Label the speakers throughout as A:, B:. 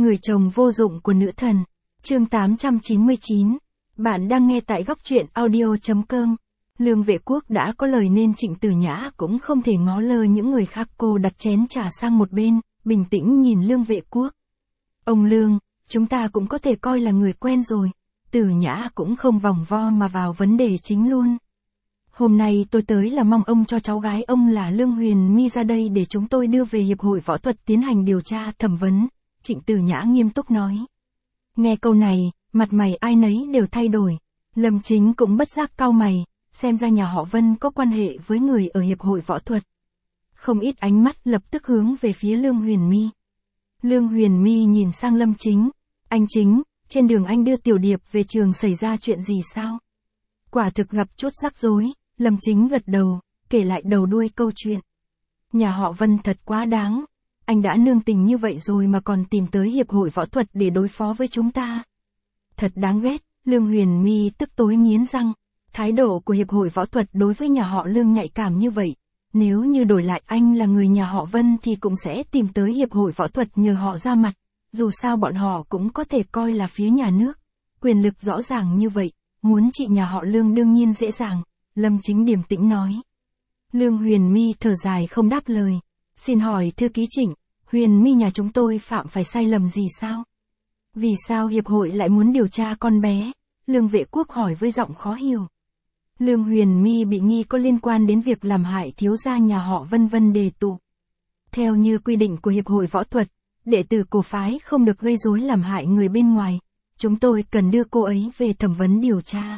A: Người chồng vô dụng của nữ thần. Chương 899. Bạn đang nghe tại góc truyện audio.com. Lương Vệ Quốc đã có lời nên Trịnh Tử Nhã cũng không thể ngó lơ những người khác. Cô đặt chén trà sang một bên, bình tĩnh nhìn Lương Vệ Quốc. Ông Lương, chúng ta cũng có thể coi là người quen rồi. Tử Nhã cũng không vòng vo mà vào vấn đề chính luôn. Hôm nay tôi tới là mong ông cho cháu gái ông là Lương Huyền My ra đây để chúng tôi đưa về Hiệp hội Võ thuật tiến hành điều tra thẩm vấn. Trịnh Tử Nhã nghiêm túc nói. Nghe câu này, mặt mày ai nấy đều thay đổi. Lâm Chính cũng bất giác cau mày, xem ra nhà họ Vân có quan hệ với người ở Hiệp hội Võ thuật. Không ít ánh mắt lập tức hướng về phía Lương Huyền My. Lương Huyền My nhìn sang Lâm Chính. Anh Chính, trên đường anh đưa Tiểu Điệp về trường xảy ra chuyện gì sao? Quả thực gặp chút rắc rối. Lâm Chính gật đầu, kể lại đầu đuôi câu chuyện. Nhà họ Vân thật quá đáng. Anh đã nương tình như vậy rồi mà còn tìm tới Hiệp hội Võ thuật để đối phó với chúng ta. Thật đáng ghét. Lương Huyền My tức tối nghiến răng. Thái độ của Hiệp hội Võ thuật đối với nhà họ Lương nhạy cảm như vậy. Nếu như đổi lại anh là người nhà họ Vân thì cũng sẽ tìm tới Hiệp hội Võ thuật nhờ họ ra mặt. Dù sao bọn họ cũng có thể coi là phía nhà nước. Quyền lực rõ ràng như vậy, muốn trị nhà họ Lương đương nhiên dễ dàng. Lâm Chính điềm tĩnh nói. Lương Huyền My thở dài không đáp lời. Xin hỏi thư ký Trịnh, Huyền My nhà chúng tôi phạm phải sai lầm gì sao? Vì sao Hiệp hội lại muốn điều tra con bé? Lương Vệ Quốc hỏi với giọng khó hiểu. Lương Huyền My bị nghi có liên quan đến việc làm hại thiếu gia nhà họ Vân Đề Tụ. Theo như quy định của Hiệp hội Võ thuật, đệ tử cổ phái không được gây rối làm hại người bên ngoài. Chúng tôi cần đưa cô ấy về thẩm vấn điều tra.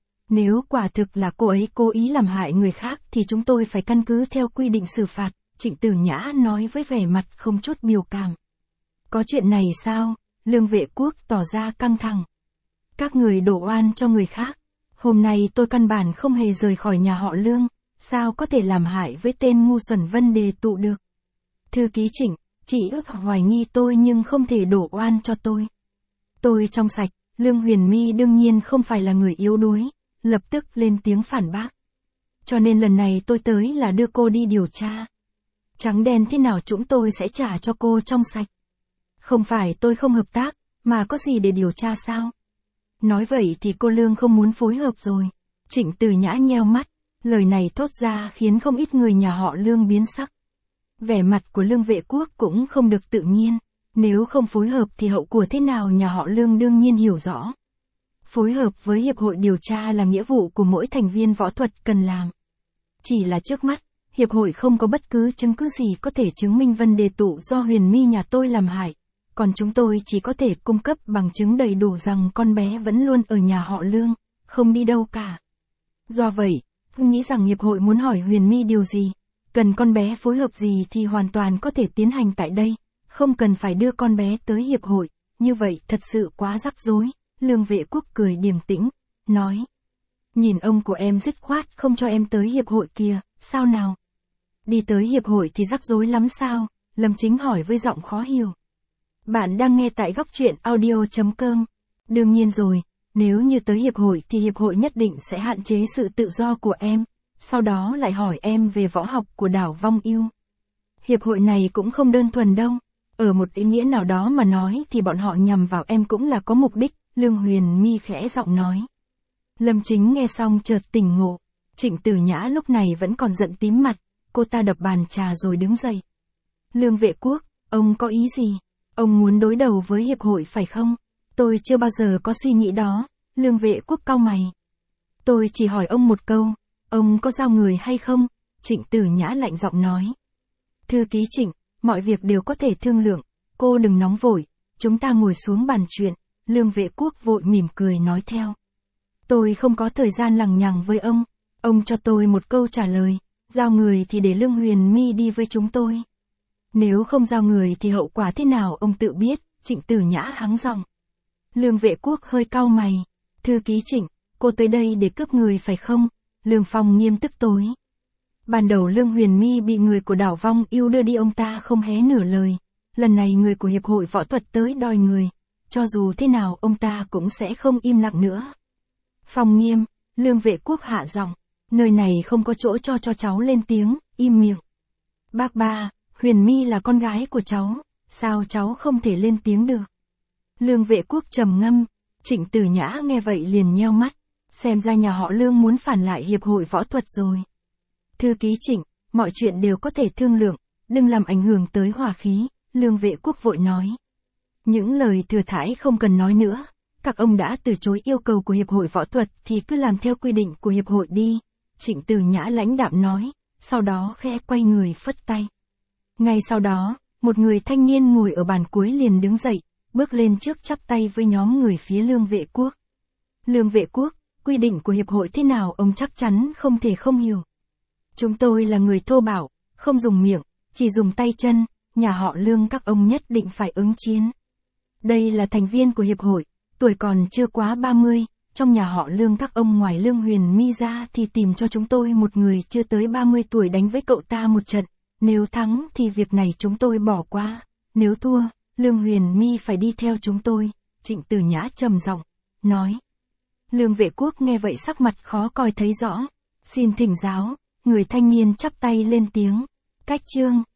A: Nếu quả thực là cô ấy cố ý làm hại người khác thì chúng tôi phải căn cứ theo quy định xử phạt, Trịnh Tử Nhã nói với vẻ mặt không chút biểu cảm. Có chuyện này sao? Lương Vệ Quốc tỏ ra căng thẳng. Các người đổ oan cho người khác. Hôm nay tôi căn bản không hề rời khỏi nhà họ Lương, sao có thể làm hại với tên ngu xuẩn Vân Đề Tụ được? Thư ký Trịnh, chị ước hoài nghi tôi nhưng không thể đổ oan cho tôi. Tôi trong sạch. Lương Huyền My đương nhiên không phải là người yếu đuối. Lập tức lên tiếng phản bác. Cho nên lần này tôi tới là đưa cô đi điều tra. Trắng đen thế nào chúng tôi sẽ trả cho cô trong sạch. Không phải tôi không hợp tác, mà có gì để điều tra sao? Nói vậy thì cô Lương không muốn phối hợp rồi. Trịnh Tử Nhã nheo mắt, lời này thốt ra khiến không ít người nhà họ Lương biến sắc. Vẻ mặt của Lương Vệ Quốc cũng không được tự nhiên. Nếu không phối hợp thì hậu quả thế nào nhà họ Lương đương nhiên hiểu rõ. Phối hợp với Hiệp hội điều tra là nghĩa vụ của mỗi thành viên võ thuật cần làm. Chỉ là trước mắt, Hiệp hội không có bất cứ chứng cứ gì có thể chứng minh Vân Đề Tụ do Huyền My nhà tôi làm hại. Còn chúng tôi chỉ có thể cung cấp bằng chứng đầy đủ rằng con bé vẫn luôn ở nhà họ Lương, không đi đâu cả. Do vậy, tôi nghĩ rằng Hiệp hội muốn hỏi Huyền My điều gì, cần con bé phối hợp gì thì hoàn toàn có thể tiến hành tại đây, không cần phải đưa con bé tới Hiệp hội, như vậy thật sự quá rắc rối. Lương Vệ Quốc cười điềm tĩnh, nói. Nhìn ông của em dứt khoát không cho em tới Hiệp hội kia, sao nào? Đi tới Hiệp hội thì rắc rối lắm sao? Lâm Chính hỏi với giọng khó hiểu. Bạn đang nghe tại góc truyện audio.com. Đương nhiên rồi, nếu như tới Hiệp hội thì Hiệp hội nhất định sẽ hạn chế sự tự do của em, sau đó lại hỏi em về võ học của đảo Vong Yêu. Hiệp hội này cũng không đơn thuần đâu. Ở một ý nghĩa nào đó mà nói thì bọn họ nhằm vào em cũng là có mục đích. Lương Huyền My khẽ giọng nói. Lâm Chính nghe xong chợt tỉnh ngộ. Trịnh Tử Nhã lúc này vẫn còn giận tím mặt. Cô ta đập bàn trà rồi đứng dậy. Lương Vệ Quốc, ông có ý gì? Ông muốn đối đầu với Hiệp hội phải không? Tôi chưa bao giờ có suy nghĩ đó. Lương Vệ Quốc cau mày. Tôi chỉ hỏi ông một câu. Ông có giao người hay không? Trịnh Tử Nhã lạnh giọng nói. Thư ký Trịnh, mọi việc đều có thể thương lượng. Cô đừng nóng vội. Chúng ta ngồi xuống bàn chuyện. Lương Vệ Quốc vội mỉm cười nói theo. Tôi không có thời gian lằng nhằng với ông cho tôi một câu trả lời, giao người thì để Lương Huyền My đi với chúng tôi. Nếu không giao người thì hậu quả thế nào ông tự biết, Trịnh Tử Nhã hắng giọng. Lương Vệ Quốc hơi cau mày, thư ký Trịnh, cô tới đây để cướp người phải không? Lương Phong nghiêm tức tối. Ban đầu Lương Huyền My bị người của đảo Vong Yêu đưa đi ông ta không hé nửa lời, lần này người của Hiệp hội Võ thuật tới đòi người. Cho dù thế nào ông ta cũng sẽ không im lặng nữa. Phong nghiêm, Lương Vệ Quốc hạ giọng, nơi này không có chỗ cho cháu lên tiếng, im miệng. Bác ba, Huyền My là con gái của cháu, sao cháu không thể lên tiếng được? Lương Vệ Quốc trầm ngâm, Trịnh Tử Nhã nghe vậy liền nheo mắt, xem ra nhà họ Lương muốn phản lại hiệp hội võ thuật rồi. Thư ký Trịnh, mọi chuyện đều có thể thương lượng, đừng làm ảnh hưởng tới hòa khí, Lương Vệ Quốc vội nói. Những lời thừa thãi không cần nói nữa, các ông đã từ chối yêu cầu của hiệp hội võ thuật thì cứ làm theo quy định của hiệp hội đi, Trịnh Tử Nhã lãnh đạm nói, sau đó khẽ quay người phất tay. Ngay sau đó, một người thanh niên ngồi ở bàn cuối liền đứng dậy, bước lên trước chắp tay với nhóm người phía Lương Vệ Quốc. Lương Vệ Quốc, quy định của hiệp hội thế nào ông chắc chắn không thể không hiểu. Chúng tôi là người thô bạo, không dùng miệng, chỉ dùng tay chân, nhà họ Lương các ông nhất định phải ứng chiến. Đây là thành viên của hiệp hội, tuổi còn chưa quá 30, trong nhà họ Lương các ông ngoài Lương Huyền My ra thì tìm cho chúng tôi một người chưa tới 30 tuổi đánh với cậu ta một trận, nếu thắng thì việc này chúng tôi bỏ qua, nếu thua, Lương Huyền My phải đi theo chúng tôi, Trịnh Tử Nhã trầm giọng nói. Lương Vệ Quốc nghe vậy sắc mặt khó coi thấy rõ, xin thỉnh giáo, người thanh niên chắp tay lên tiếng, cách chương.